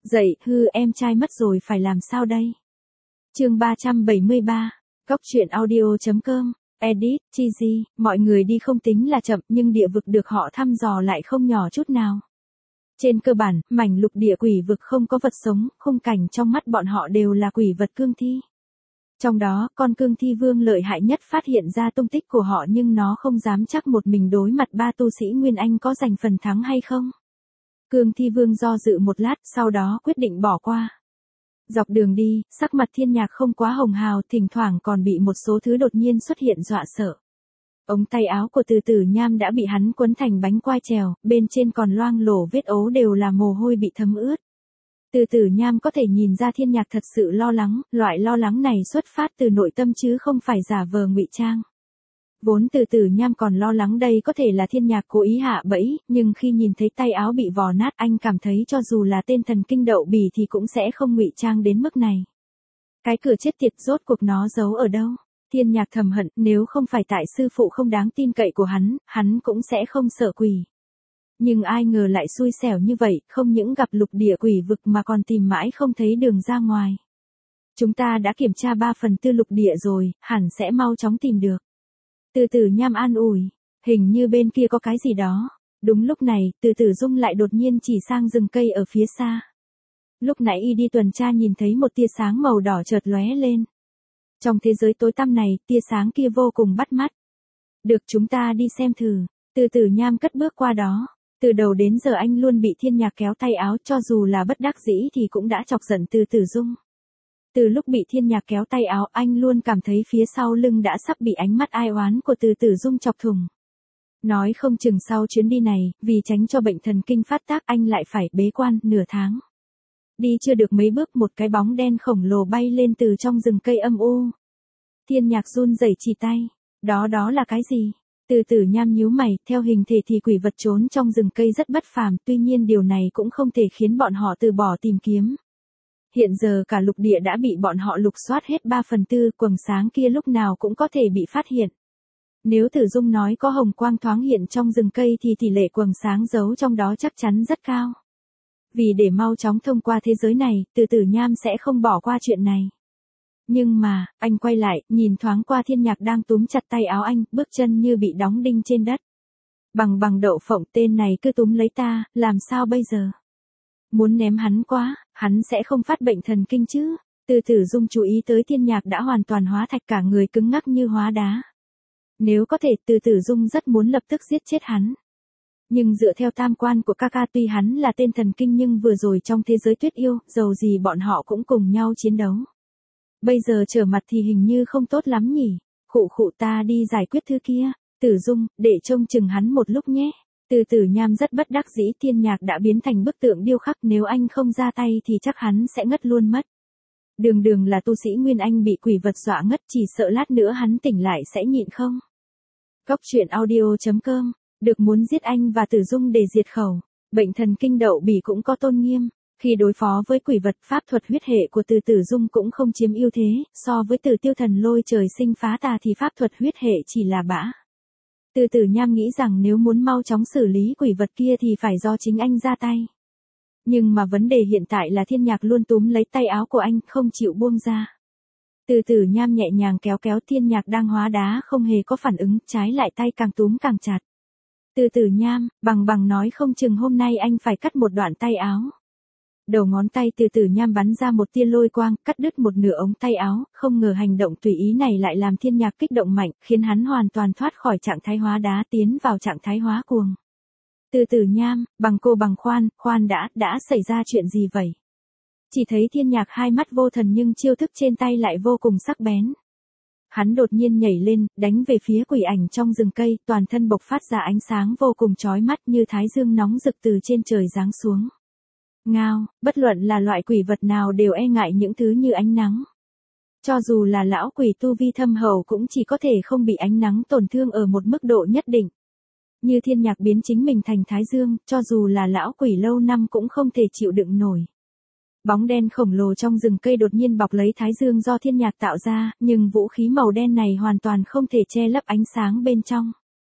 Dậy, em trai mất rồi phải làm sao đây? Chương 373, Góc truyện audio.com, edit, cheesy, mọi người đi không tính là chậm nhưng địa vực được họ thăm dò lại không nhỏ chút nào. Trên cơ bản, mảnh lục địa quỷ vực không có vật sống, khung cảnh trong mắt bọn họ đều là quỷ vật cương thi. Trong đó, con cương thi vương lợi hại nhất phát hiện ra tung tích của họ nhưng nó không dám chắc một mình đối mặt ba tu sĩ Nguyên Anh có giành phần thắng hay không. Cương thi vương do dự một lát, sau đó quyết định bỏ qua. Dọc đường đi, sắc mặt Thiên Nhạc không quá hồng hào, thỉnh thoảng còn bị một số thứ đột nhiên xuất hiện dọa sợ. Ống tay áo của Từ Tử Nham đã bị hắn quấn thành bánh quai trèo, bên trên còn loang lổ vết ố đều là mồ hôi bị thấm ướt. Từ Tử Nham có thể nhìn ra Thiên Nhạc thật sự lo lắng, loại lo lắng này xuất phát từ nội tâm chứ không phải giả vờ ngụy trang. Vốn Từ Tử Nham còn lo lắng đây có thể là Thiên Nhạc cố ý hạ bẫy, nhưng khi nhìn thấy tay áo bị vò nát anh cảm thấy cho dù là tên thần kinh đậu bỉ thì cũng sẽ không ngụy trang đến mức này. Cái cửa chết tiệt rốt cuộc nó giấu ở đâu? Thiên Nhạc thầm hận, nếu không phải tại sư phụ không đáng tin cậy của hắn cũng sẽ không sợ quỷ. Nhưng ai ngờ lại xui xẻo như vậy, không những gặp lục địa quỷ vực mà còn tìm mãi không thấy đường ra ngoài. Chúng ta đã kiểm tra 3/4 lục địa rồi, hẳn sẽ mau chóng tìm được. Từ Tử Nham an ủi, hình như bên kia có cái gì đó. Đúng lúc này, Từ Tử Dung lại đột nhiên chỉ sang rừng cây ở phía xa. Lúc nãy y đi tuần tra nhìn thấy một tia sáng màu đỏ chợt lóe lên. Trong thế giới tối tăm này, tia sáng kia vô cùng bắt mắt. Được, chúng ta đi xem thử. Từ Tử Nham cất bước qua đó. Từ đầu đến giờ anh luôn bị Thiên Nhạc kéo tay áo, cho dù là bất đắc dĩ thì cũng đã chọc giận Từ Tử Dung. Từ lúc bị Thiên Nhạc kéo tay áo, anh luôn cảm thấy phía sau lưng đã sắp bị ánh mắt ai oán của Từ Tử Dung chọc thủng. Nói không chừng sau chuyến đi này, vì tránh cho bệnh thần kinh phát tác anh lại phải bế quan nửa tháng. Đi chưa được mấy bước một cái bóng đen khổng lồ bay lên từ trong rừng cây âm u. Thiên Nhạc run rẩy chỉ tay. Đó là cái gì? Từ Tử Nham nhíu mày, theo hình thể thì quỷ vật trốn trong rừng cây rất bất phàm, tuy nhiên điều này cũng không thể khiến bọn họ từ bỏ tìm kiếm. Hiện giờ cả lục địa đã bị bọn họ lục soát hết 3/4, quầng sáng kia lúc nào cũng có thể bị phát hiện. Nếu Tử Dung nói có hồng quang thoáng hiện trong rừng cây thì tỷ lệ quầng sáng giấu trong đó chắc chắn rất cao. Vì để mau chóng thông qua thế giới này, Từ Tử Nham sẽ không bỏ qua chuyện này. Nhưng mà, anh quay lại, nhìn thoáng qua Thiên Nhạc đang túm chặt tay áo anh, bước chân như bị đóng đinh trên đất. Bằng đậu phộng, tên này cứ túm lấy ta, làm sao bây giờ? Muốn ném hắn quá, hắn sẽ không phát bệnh thần kinh chứ? Từ Tử Dung chú ý tới Thiên Nhạc đã hoàn toàn hóa thạch, cả người cứng ngắc như hóa đá. Nếu có thể, Từ Tử Dung rất muốn lập tức giết chết hắn. Nhưng dựa theo tam quan của ca tuy hắn là tên thần kinh nhưng vừa rồi trong thế giới tuyết yêu, dầu gì bọn họ cũng cùng nhau chiến đấu. Bây giờ trở mặt thì hình như không tốt lắm nhỉ. Khụ ta đi giải quyết thứ kia. Tử Dung, để trông chừng hắn một lúc nhé. Từ Tử Nham rất bất đắc dĩ, Thiên Nhạc đã biến thành bức tượng điêu khắc, nếu anh không ra tay thì chắc hắn sẽ ngất luôn mất. Đường là tu sĩ Nguyên Anh bị quỷ vật dọa ngất, chỉ sợ lát nữa hắn tỉnh lại sẽ nhịn không. Góc truyện audio.com, được muốn giết anh và Tử Dung để diệt khẩu. Bệnh thần kinh đậu bỉ cũng có tôn nghiêm. Khi đối phó với quỷ vật, pháp thuật huyết hệ của Từ Tử Dung cũng không chiếm ưu thế, so với Từ Tiêu Thần lôi trời sinh phá tà thì pháp thuật huyết hệ chỉ là bã. Từ Tử Nham nghĩ rằng nếu muốn mau chóng xử lý quỷ vật kia thì phải do chính anh ra tay. Nhưng mà vấn đề hiện tại là Thiên Nhạc luôn túm lấy tay áo của anh, không chịu buông ra. Từ Tử Nham nhẹ nhàng kéo Thiên Nhạc đang hóa đá không hề có phản ứng, trái lại tay càng túm càng chặt. Từ Tử Nham, bằng nói không chừng hôm nay anh phải cắt một đoạn tay áo. Đầu ngón tay Từ Tử Nham bắn ra một tia lôi quang, cắt đứt một nửa ống tay áo, không ngờ hành động tùy ý này lại làm Thiên Nhạc kích động mạnh, khiến hắn hoàn toàn thoát khỏi trạng thái hóa đá tiến vào trạng thái hóa cuồng. Từ Tử Nham, bằng khoan đã xảy ra chuyện gì vậy? Chỉ thấy Thiên Nhạc hai mắt vô thần nhưng chiêu thức trên tay lại vô cùng sắc bén. Hắn đột nhiên nhảy lên, đánh về phía quỷ ảnh trong rừng cây, toàn thân bộc phát ra ánh sáng vô cùng chói mắt như thái dương nóng rực từ trên trời giáng xuống. Ngao, bất luận là loại quỷ vật nào đều e ngại những thứ như ánh nắng. Cho dù là lão quỷ tu vi thâm hậu cũng chỉ có thể không bị ánh nắng tổn thương ở một mức độ nhất định. Như Thiên Nhạc biến chính mình thành thái dương, cho dù là lão quỷ lâu năm cũng không thể chịu đựng nổi. Bóng đen khổng lồ trong rừng cây đột nhiên bọc lấy thái dương do Thiên Nhạc tạo ra, nhưng vũ khí màu đen này hoàn toàn không thể che lấp ánh sáng bên trong.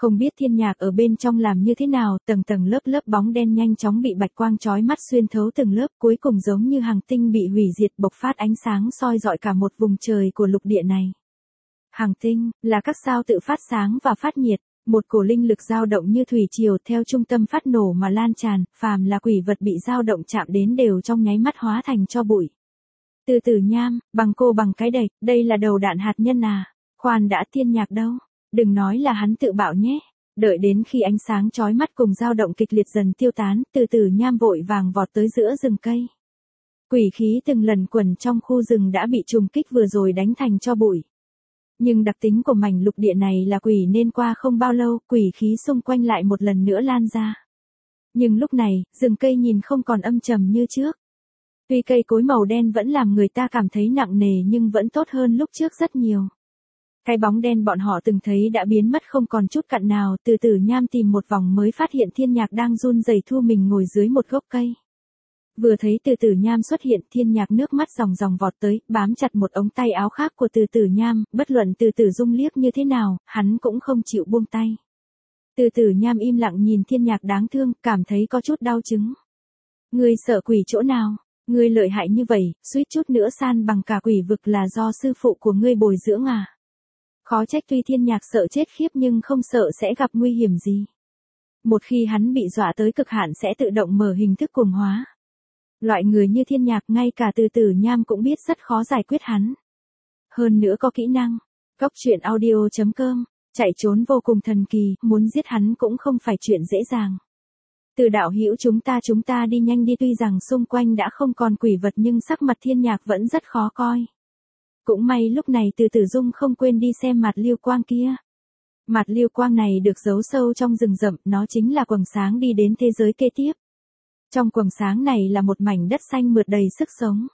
Không biết Thiên Nhạc ở bên trong làm như thế nào, tầng tầng lớp lớp bóng đen nhanh chóng bị bạch quang chói mắt xuyên thấu từng lớp, cuối cùng giống như hàng tinh bị hủy diệt bộc phát ánh sáng soi rọi cả một vùng trời của lục địa này. Hàng tinh, là các sao tự phát sáng và phát nhiệt, một cổ linh lực dao động như thủy triều theo trung tâm phát nổ mà lan tràn, phàm là quỷ vật bị dao động chạm đến đều trong nháy mắt hóa thành tro bụi. Từ Tử Nham, bằng cô bằng cái đẩy, đây là đầu đạn hạt nhân à? Khoan đã, Thiên Nhạc đâu? Đừng nói là hắn tự bạo nhé. Đợi đến khi ánh sáng chói mắt cùng dao động kịch liệt dần tiêu tán, Từ Tử Nham vội vàng vọt tới giữa rừng cây. Quỷ khí từng lần quẩn trong khu rừng đã bị trùng kích vừa rồi đánh thành tro bụi. Nhưng đặc tính của mảnh lục địa này là quỷ nên qua không bao lâu, quỷ khí xung quanh lại một lần nữa lan ra. Nhưng lúc này, rừng cây nhìn không còn âm trầm như trước. Tuy cây cối màu đen vẫn làm người ta cảm thấy nặng nề nhưng vẫn tốt hơn lúc trước rất nhiều. Cái bóng đen bọn họ từng thấy đã biến mất không còn chút cặn nào, Từ Tử Nham tìm một vòng mới phát hiện Thiên Nhạc đang run rẩy thu mình ngồi dưới một gốc cây. Vừa thấy Từ Tử Nham xuất hiện, Thiên Nhạc nước mắt ròng ròng vọt tới, bám chặt một ống tay áo khác của Từ Tử Nham, bất luận Từ Tử Dung liếc như thế nào, hắn cũng không chịu buông tay. Từ Tử Nham im lặng nhìn Thiên Nhạc đáng thương, cảm thấy có chút đau chứng. Ngươi sợ quỷ chỗ nào? Ngươi lợi hại như vậy, suýt chút nữa san bằng cả quỷ vực là do sư phụ của ngươi bồi dưỡng à? Khó trách tuy Thiên Nhạc sợ chết khiếp nhưng không sợ sẽ gặp nguy hiểm gì. Một khi hắn bị dọa tới cực hạn sẽ tự động mở hình thức cuồng hóa. Loại người như Thiên Nhạc ngay cả Từ Tử Nham cũng biết rất khó giải quyết hắn. Hơn nữa có kỹ năng. Cóc truyện audio.com, chạy trốn vô cùng thần kỳ, muốn giết hắn cũng không phải chuyện dễ dàng. Từ đạo hữu chúng ta đi nhanh đi, tuy rằng xung quanh đã không còn quỷ vật nhưng sắc mặt Thiên Nhạc vẫn rất khó coi. Cũng may lúc này Từ Tử Dung không quên đi xem mặt lưu quang kia. Mặt lưu quang này được giấu sâu trong rừng rậm, nó chính là quầng sáng đi đến thế giới kế tiếp. Trong quầng sáng này là một mảnh đất xanh mượt đầy sức sống.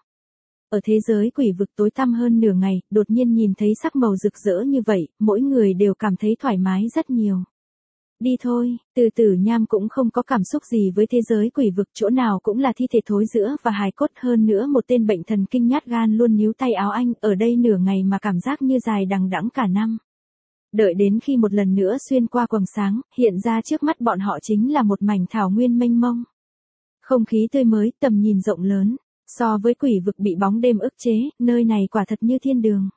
Ở thế giới quỷ vực tối tăm hơn nửa ngày, đột nhiên nhìn thấy sắc màu rực rỡ như vậy, mỗi người đều cảm thấy thoải mái rất nhiều. Đi thôi, Từ Tử Nham cũng không có cảm xúc gì với thế giới quỷ vực, chỗ nào cũng là thi thể thối rữa và hài cốt, hơn nữa một tên bệnh thần kinh nhát gan luôn níu tay áo anh, ở đây nửa ngày mà cảm giác như dài đằng đẵng cả năm. Đợi đến khi một lần nữa xuyên qua quầng sáng, hiện ra trước mắt bọn họ chính là một mảnh thảo nguyên mênh mông. Không khí tươi mới, tầm nhìn rộng lớn, so với quỷ vực bị bóng đêm ức chế, nơi này quả thật như thiên đường.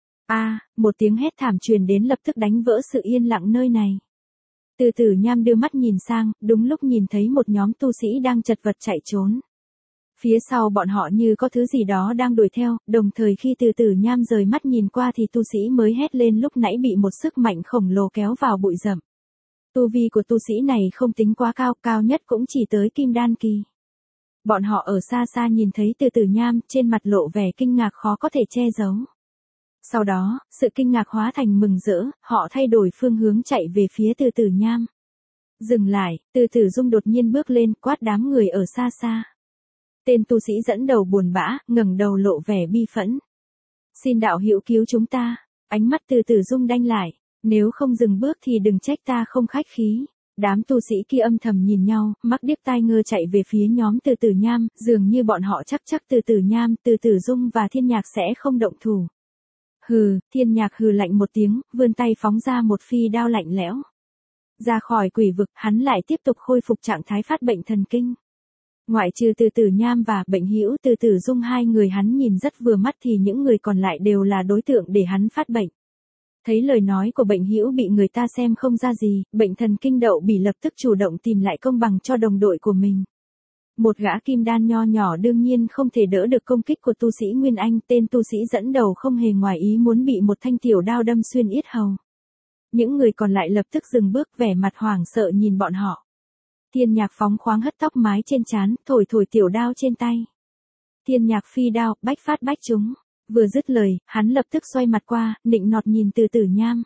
Một tiếng hét thảm truyền đến lập tức đánh vỡ sự yên lặng nơi này. Từ Tử Nham đưa mắt nhìn sang, đúng lúc nhìn thấy một nhóm tu sĩ đang chật vật chạy trốn. Phía sau bọn họ như có thứ gì đó đang đuổi theo, đồng thời khi Từ Tử Nham rời mắt nhìn qua thì tu sĩ mới hét lên lúc nãy bị một sức mạnh khổng lồ kéo vào bụi rậm. Tu vi của tu sĩ này không tính quá cao, cao nhất cũng chỉ tới kim đan kỳ. Bọn họ ở xa xa nhìn thấy Từ Tử Nham, trên mặt lộ vẻ kinh ngạc khó có thể che giấu. Sau đó, sự kinh ngạc hóa thành mừng rỡ, họ thay đổi phương hướng chạy về phía Từ Tử Nham. Dừng lại, Từ Tử Dung đột nhiên bước lên, quát đám người ở xa xa. Tên tu sĩ dẫn đầu buồn bã, ngẩng đầu lộ vẻ bi phẫn. Xin đạo hữu cứu chúng ta. Ánh mắt Từ Tử Dung đanh lại. Nếu không dừng bước thì đừng trách ta không khách khí. Đám tu sĩ kia âm thầm nhìn nhau, mắt điếc tai ngơ chạy về phía nhóm Từ Tử Nham, dường như bọn họ chắc Từ Tử Nham, Từ Tử Dung và Thiên Nhạc sẽ không động thủ. Hừ, Thiên Nhạc hừ lạnh một tiếng, vươn tay phóng ra một phi đao lạnh lẽo. Ra khỏi quỷ vực, hắn lại tiếp tục khôi phục trạng thái phát bệnh thần kinh. Ngoại trừ Từ Tử Nham và bệnh hữu Từ Tử Dung, hai người hắn nhìn rất vừa mắt thì những người còn lại đều là đối tượng để hắn phát bệnh. Thấy lời nói của bệnh hữu bị người ta xem không ra gì, bệnh thần kinh Đậu Bỉ lập tức chủ động tìm lại công bằng cho đồng đội của mình. Một gã kim đan nho nhỏ đương nhiên không thể đỡ được công kích của tu sĩ Nguyên Anh, tên tu sĩ dẫn đầu không hề ngoài ý muốn bị một thanh tiểu đao đâm xuyên yết hầu. Những người còn lại lập tức dừng bước, vẻ mặt hoảng sợ nhìn bọn họ. Thiên Nhạc phóng khoáng hất tóc mái trên trán, thổi tiểu đao trên tay. Thiên Nhạc phi đao, bách phát bách trúng. Vừa dứt lời, hắn lập tức xoay mặt qua, nịnh nọt nhìn Từ Tử Nham.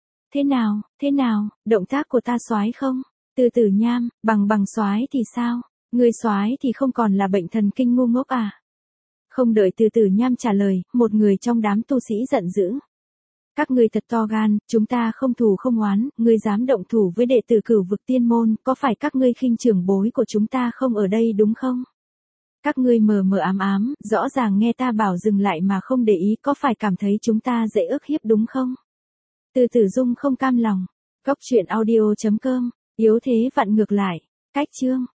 Thế nào, động tác của ta soái không? Từ Tử Nham, bằng soái thì sao? Người soái thì không còn là bệnh thần kinh ngu ngốc à? Không đợi Từ Tử Nham trả lời, một người trong đám tu sĩ giận dữ. Các ngươi thật to gan, chúng ta không thù không oán, ngươi dám động thủ với đệ tử Cửu Vực Tiên Môn, có phải các ngươi khinh trưởng bối của chúng ta không ở đây đúng không? Các ngươi mờ mờ ám, rõ ràng nghe ta bảo dừng lại mà không để ý, có phải cảm thấy chúng ta dễ ức hiếp đúng không? Từ Tử Dung không cam lòng. Cốc truyện audio.com, yếu thế vặn ngược lại, cách chương.